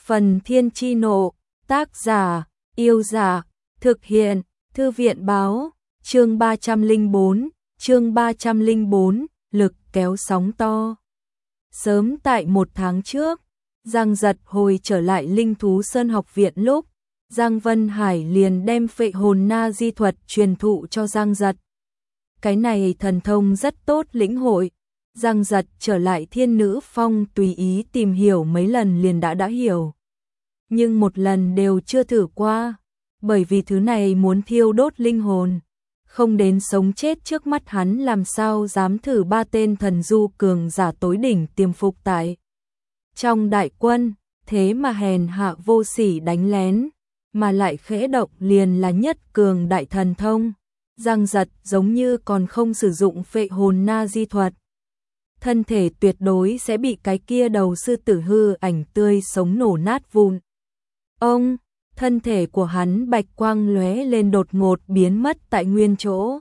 Phần Thiên Chi Nộ, tác giả, Yêu Dạ, thực hiện, Thư viện Báo, chương 304, lực kéo sóng to. Sớm tại 1 tháng trước, Giang Giật hồi trở lại Linh Thú Sơn học viện lúc, Giang Vân Hải liền đem phệ hồn na di thuật truyền thụ cho Giang Giật. Cái này thần thông rất tốt lĩnh hội. Giang Giật trở lại Thiên Nữ Phong tùy ý tìm hiểu mấy lần liền đã hiểu. Nhưng một lần đều chưa thử qua, bởi vì thứ này muốn thiêu đốt linh hồn. Không đến sống chết trước mắt hắn làm sao dám thử 3 tên thần du cường giả tối đỉnh tiềm phục tại trong đại quân, thế mà hèn hạ vô sỉ đánh lén, mà lại khẽ động liền là nhất cường đại thần thông. Giang Giật giống như còn không sử dụng phệ hồn na di thuật, thân thể tuyệt đối sẽ bị cái kia đầu sư tử hư ảnh tươi sống nổ nát vụn. Ông, thân thể của hắn bạch quang lóe lên đột ngột biến mất tại nguyên chỗ.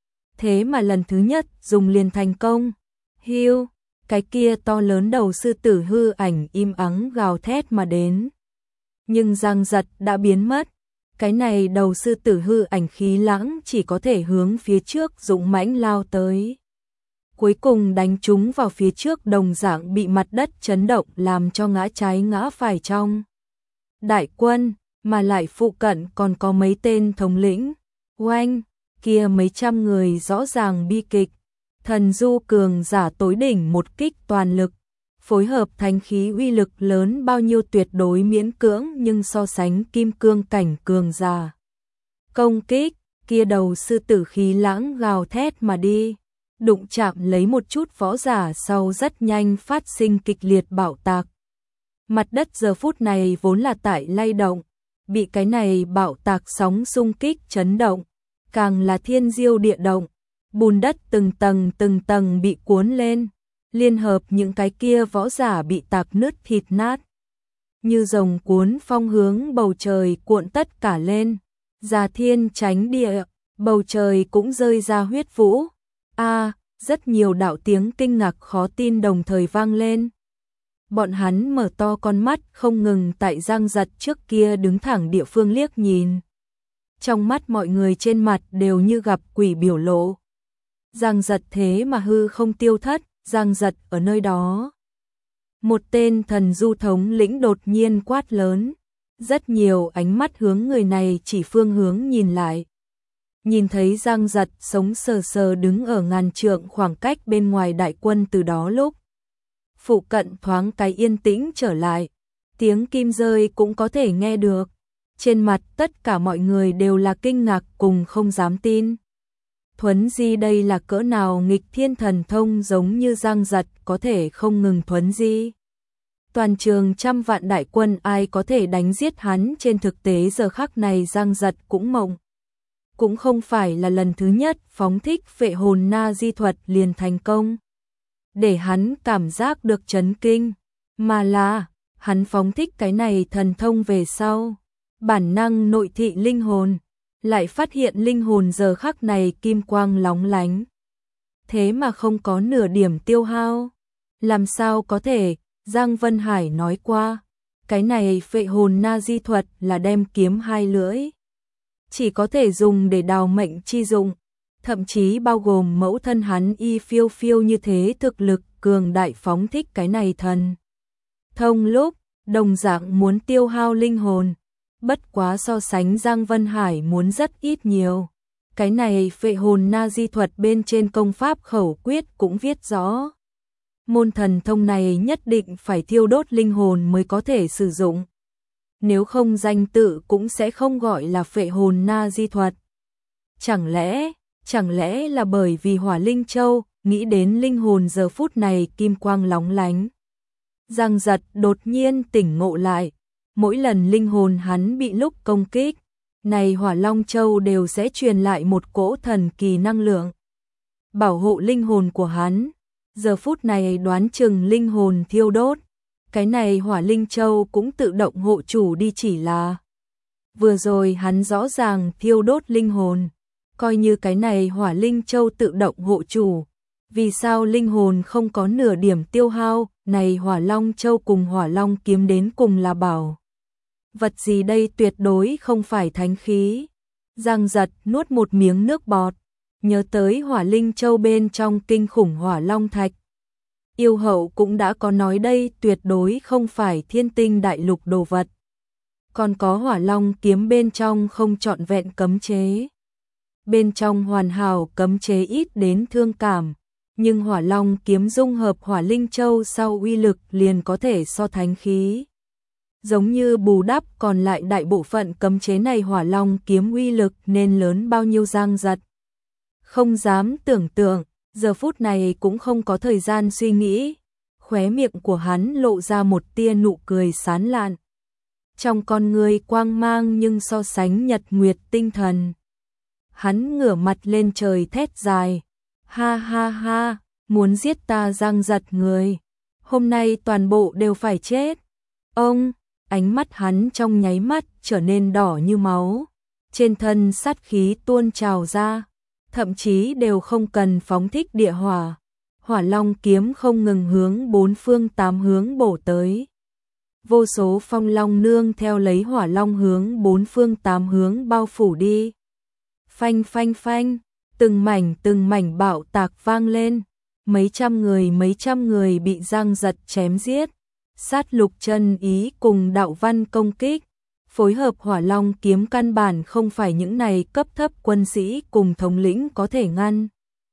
Thế mà lần thứ nhất dùng liền thành công. Hiu, cái kia to lớn đầu sư tử hư ảnh im ắng gào thét mà đến. Nhưng Giang Giật đã biến mất. Cái này đầu sư tử hư ảnh khí lãng chỉ có thể hướng phía trước dũng mãnh lao tới. Cuối cùng đánh trúng vào phía trước đồng dạng bị mặt đất chấn động làm cho ngã trái ngã phải trong đại quân, mà lại phụ cận còn có mấy tên thống lĩnh. Oanh, kia mấy trăm người rõ ràng bi kịch. Thần du cường giả tối đỉnh một kích toàn lực, phối hợp thánh khí uy lực lớn bao nhiêu tuyệt đối miễn cưỡng, nhưng so sánh kim cương cảnh cường giả công kích, kia đầu sư tử khí lãng gào thét mà đi, đụng chạm lấy một chút võ giả sau rất nhanh phát sinh kịch liệt bạo tạc. Mặt đất giờ phút này vốn là tại lay động, bị cái này bạo tạc sóng xung kích chấn động, càng là thiên diêu địa động, bùn đất từng tầng bị cuốn lên, liên hợp những cái kia võ giả bị tạc nứt thịt nát. Như rồng cuốn phong hướng bầu trời cuộn tất cả lên, già thiên tránh địa, bầu trời cũng rơi ra huyết vũ. Rất nhiều đạo tiếng kinh ngạc khó tin đồng thời vang lên. Bọn hắn mở to con mắt không ngừng tại Giang Giật trước kia đứng thẳng địa phương liếc nhìn. Trong mắt mọi người trên mặt đều như gặp quỷ biểu lộ. Giang Giật thế mà hư không tiêu thất, Giang Giật ở nơi đó. Một tên thần du thống lĩnh đột nhiên quát lớn. Rất nhiều ánh mắt hướng người này chỉ phương hướng nhìn lại. Nhìn thấy Giang Giật sống sờ sờ đứng ở ngàn trượng khoảng cách bên ngoài đại quân từ đó lúc. Phụ cận thoáng cái yên tĩnh trở lại, tiếng kim rơi cũng có thể nghe được. Trên mặt tất cả mọi người đều là kinh ngạc cùng không dám tin. Thuấn di đây là cỡ nào nghịch thiên thần thông, giống như Giang Giật có thể không ngừng thuấn di. Toàn trường trăm vạn đại quân ai có thể đánh giết hắn, trên thực tế giờ khắc này Giang Giật cũng mộng. Cũng không phải là lần thứ nhất phóng thích phệ hồn na di thuật liền thành công, để hắn cảm giác được chấn kinh, mà là hắn phóng thích cái này thần thông về sau, bản năng nội thị linh hồn, lại phát hiện linh hồn giờ khắc này kim quang lóng lánh, thế mà không có nửa điểm tiêu hao. Làm sao có thể? Giang Vân Hải nói qua, cái này phệ hồn na di thuật là đem kiếm hai lưỡi, chỉ có thể dùng để đào mệnh chi dụng, thậm chí bao gồm mẫu thân hắn Y Phiêu Phiêu như thế thực lực cường đại phóng thích cái này thần thông lúc, đồng dạng muốn tiêu hao linh hồn, bất quá so sánh Giang Vân Hải muốn rất ít nhiều. Cái này phệ hồn na di thuật bên trên công pháp khẩu quyết cũng viết rõ. Môn thần thông này nhất định phải thiêu đốt linh hồn mới có thể sử dụng. Nếu không danh tự cũng sẽ không gọi là phệ hồn na di thuật. Chẳng lẽ là bởi vì Hỏa Linh Châu, nghĩ đến linh hồn giờ phút này kim quang lóng lánh. Giang Giật đột nhiên tỉnh ngộ lại, mỗi lần linh hồn hắn bị lúc công kích, này Hỏa Long Châu đều sẽ truyền lại một cỗ thần kỳ năng lượng, bảo hộ linh hồn của hắn. Giờ phút này đoán chừng linh hồn thiêu đốt, cái này Hỏa Linh Châu cũng tự động hộ chủ đi, chỉ là vừa rồi hắn rõ ràng thiêu đốt linh hồn, coi như cái này Hỏa Linh Châu tự động hộ chủ, Vì sao linh hồn không có nửa điểm tiêu hao, này Hỏa Long Châu cùng Hỏa Long kiếm đến cùng là bảo vật gì đây, tuyệt đối không phải thánh khí. Giang Giật nuốt một miếng nước bọt, nhớ tới Hỏa Linh Châu bên trong kinh khủng Hỏa Long Thạch. Yêu hậu cũng đã có nói đây tuyệt đối không phải thiên tinh đại lục đồ vật. Còn có Hỏa Long kiếm bên trong không trọn vẹn cấm chế. Bên trong hoàn hảo cấm chế ít đến thương cảm, nhưng Hỏa Long kiếm dung hợp Hỏa Linh Châu sau uy lực liền có thể so thánh khí. Giống như bù đắp còn lại đại bộ phận cấm chế này, Hỏa Long kiếm uy lực nên lớn bao nhiêu. Giang Giật không dám tưởng tượng, giờ phút này cũng không có thời gian suy nghĩ. Khóe miệng của hắn lộ ra một tia nụ cười sán lạn. Trong con người quang mang nhưng so sánh nhật nguyệt tinh thần. Hắn ngửa mặt lên trời thét dài. Ha ha ha, muốn giết ta Giang Giật người. Hôm nay toàn bộ đều phải chết. Ông, ánh mắt hắn trong nháy mắt trở nên đỏ như máu. Trên thân sát khí tuôn trào ra. Thậm chí đều không cần phóng thích địa hỏa. Hỏa Long kiếm không ngừng hướng bốn phương tám hướng bổ tới. Vô số phong long nương theo lấy Hỏa Long hướng bốn phương tám hướng bao phủ đi. Phanh phanh phanh, từng mảnh bạo tạc vang lên. Mấy trăm người bị Giang Giật chém giết. Sát Lục chân ý cùng đạo văn công kích. Phối hợp Hỏa Long kiếm căn bản không phải những này cấp thấp quân sĩ cùng thống lĩnh có thể ngăn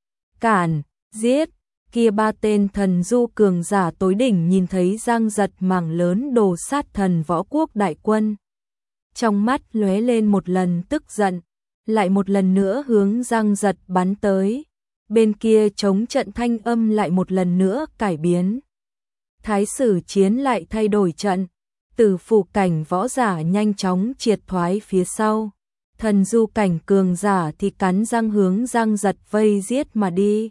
cản, giết. Kia ba tên thần du cường giả tối đỉnh nhìn thấy Giang Giật mảng lớn đồ sát thần võ quốc đại quân. Trong mắt lóe lên một lần tức giận, lại một lần nữa hướng Giang Giật bắn tới. Bên kia chống trận thanh âm lại một lần nữa cải biến. Thái sử chiến lại thay đổi trận. Tử phụ cảnh võ giả nhanh chóng triệt thoái phía sau. Thần du cảnh cường giả thì cắn răng hướng Giang Giật vây giết mà đi.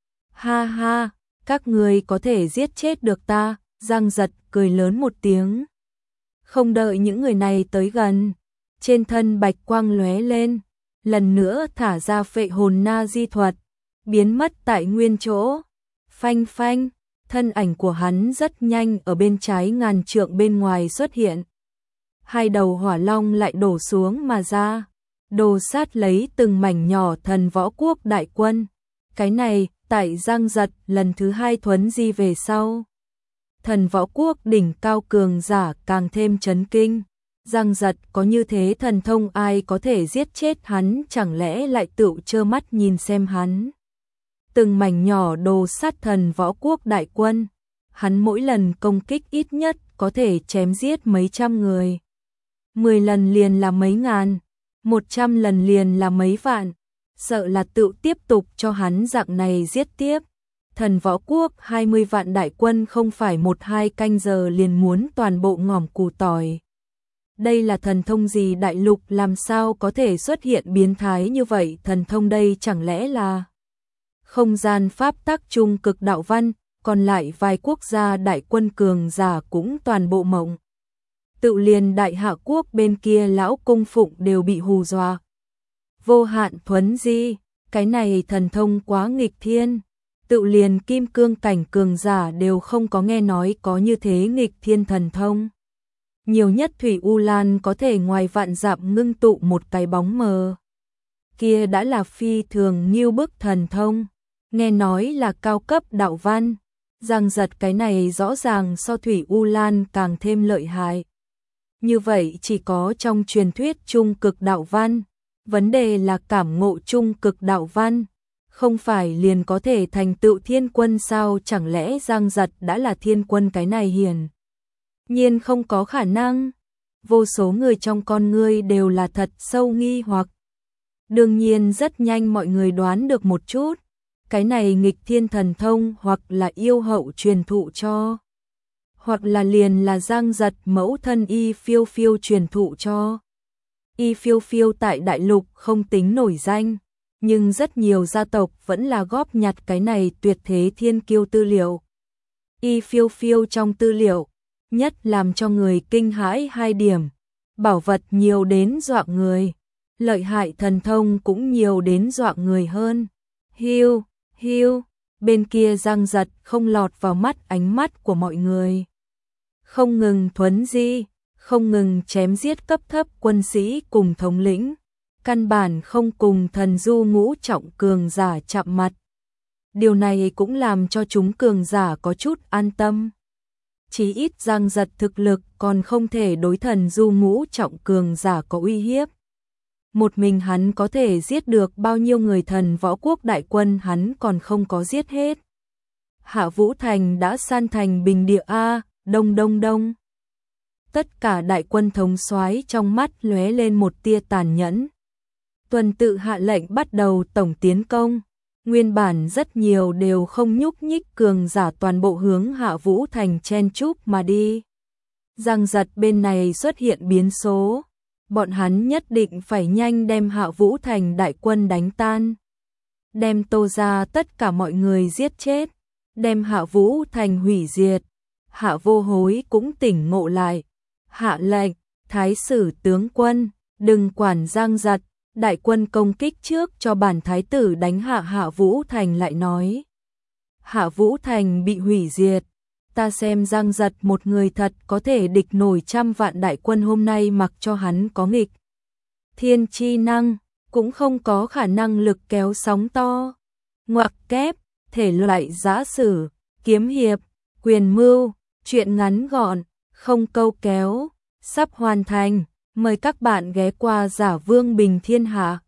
Ha ha, các người có thể giết chết được ta. Giang Giật cười lớn một tiếng. Không đợi những người này tới gần, trên thân bạch quang lóe lên, lần nữa thả ra phệ hồn na di thuật, biến mất tại nguyên chỗ. Phanh phanh, thân ảnh của hắn rất nhanh ở bên trái ngàn trượng bên ngoài xuất hiện. Hai đầu hỏa long lại đổ xuống mà ra, đồ sát lấy từng mảnh nhỏ thần võ quốc đại quân. Cái này, tại Giang Giật lần thứ hai thuấn di về sau. Thần võ quốc đỉnh cao cường giả càng thêm chấn kinh. Giang Giật có như thế thần thông, ai có thể giết chết hắn, chẳng lẽ lại tự trơ mắt nhìn xem hắn. Từng mảnh nhỏ đồ sát thần võ quốc đại quân. Hắn mỗi lần công kích ít nhất có thể chém giết mấy trăm người. 10 lần liền là mấy ngàn, 100 lần liền là mấy vạn. Sợ là tự tiếp tục cho hắn dạng này giết tiếp. Thần võ quốc 20 vạn đại quân không phải 1-2 canh giờ liền muốn toàn bộ ngòm củ tỏi. Đây là thần thông gì, đại lục làm sao có thể xuất hiện biến thái như vậy? Thần thông đây chẳng lẽ là không gian pháp tắc trung cực đạo văn, còn lại vài quốc gia đại quân cường giả cũng toàn bộ mộng. Tự liền đại hạ quốc bên kia lão cung phụng đều bị hù dọa. Vô hạn thuấn di, cái này thần thông quá nghịch thiên. Tự liền kim cương cảnh cường giả đều không có nghe nói có như thế nghịch thiên thần thông. Nhiều nhất Thủy U Lan có thể ngoài vạn dặm ngưng tụ một cái bóng mờ. Kia đã là phi thường nghiêu bức thần thông. Nghe nói là cao cấp đạo văn. Giang Giật cái này rõ ràng so Thủy U Lan càng thêm lợi hại. Như vậy chỉ có trong truyền thuyết trung cực đạo văn. Vấn đề là cảm ngộ trung cực đạo văn. Không phải liền có thể thành tựu thiên quân sao? Chẳng lẽ Giang Giật đã là thiên quân? Cái này hiển nhiên không có khả năng. Vô số người trong con ngươi đều là thật sâu nghi hoặc. Đương nhiên rất nhanh mọi người đoán được một chút. Cái này nghịch thiên thần thông hoặc là yêu hậu truyền thụ cho, hoặc là liền là Giang Giật mẫu thân Y Phiêu Phiêu truyền thụ cho. Y Phiêu Phiêu tại đại lục không tính nổi danh, nhưng rất nhiều gia tộc vẫn là góp nhặt cái này tuyệt thế thiên kiêu tư liệu. Y Phiêu Phiêu trong tư liệu, nhất làm cho người kinh hãi 2 điểm. Bảo vật nhiều đến dọa người, lợi hại thần thông cũng nhiều đến dọa người hơn. Hiu, Bên kia Giang Giật không lọt vào ánh mắt của mọi người. Không ngừng thuấn di, không ngừng chém giết cấp thấp quân sĩ cùng thống lĩnh, căn bản không cùng thần du ngũ trọng cường giả chạm mặt. Điều này cũng làm cho chúng cường giả có chút an tâm. Chí ít Giang Giật thực lực còn không thể đối thần du ngũ trọng cường giả có uy hiếp. Một mình hắn có thể giết được bao nhiêu người thần võ quốc đại quân hắn còn không có giết hết. Hạ Vũ Thành đã san thành bình địa a, đông đông đông. Tất cả đại quân thống soái trong mắt lóe lên một tia tàn nhẫn. Tuần tự hạ lệnh bắt đầu tổng tiến công. Nguyên bản rất nhiều đều không nhúc nhích cường giả toàn bộ hướng Hạ Vũ Thành chen chúc mà đi. Giang Giật bên này xuất hiện biến số. Bọn hắn nhất định phải nhanh đem Hạ Vũ Thành đại quân đánh tan. Đem Tô ra tất cả mọi người giết chết. Đem Hạ Vũ Thành hủy diệt. Hạ Vô Hối cũng tỉnh ngộ lại. Hạ lệnh, thái sử tướng quân, đừng quản Giang Giật. Đại quân công kích trước cho bản thái tử đánh Hạ Vũ Thành lại nói. Hạ Vũ Thành bị hủy diệt. Ta xem Giang Giật một người thật có thể địch nổi 100 vạn đại quân hôm nay mặc cho hắn có nghịch. Thiên chi năng, cũng không có khả năng lực kéo sóng to. Ngoặc kép, thể loại giã sử, kiếm hiệp, quyền mưu, truyện ngắn gọn, không câu kéo, sắp hoàn thành. Mời các bạn ghé qua Giả Vương Bình Thiên Hạ.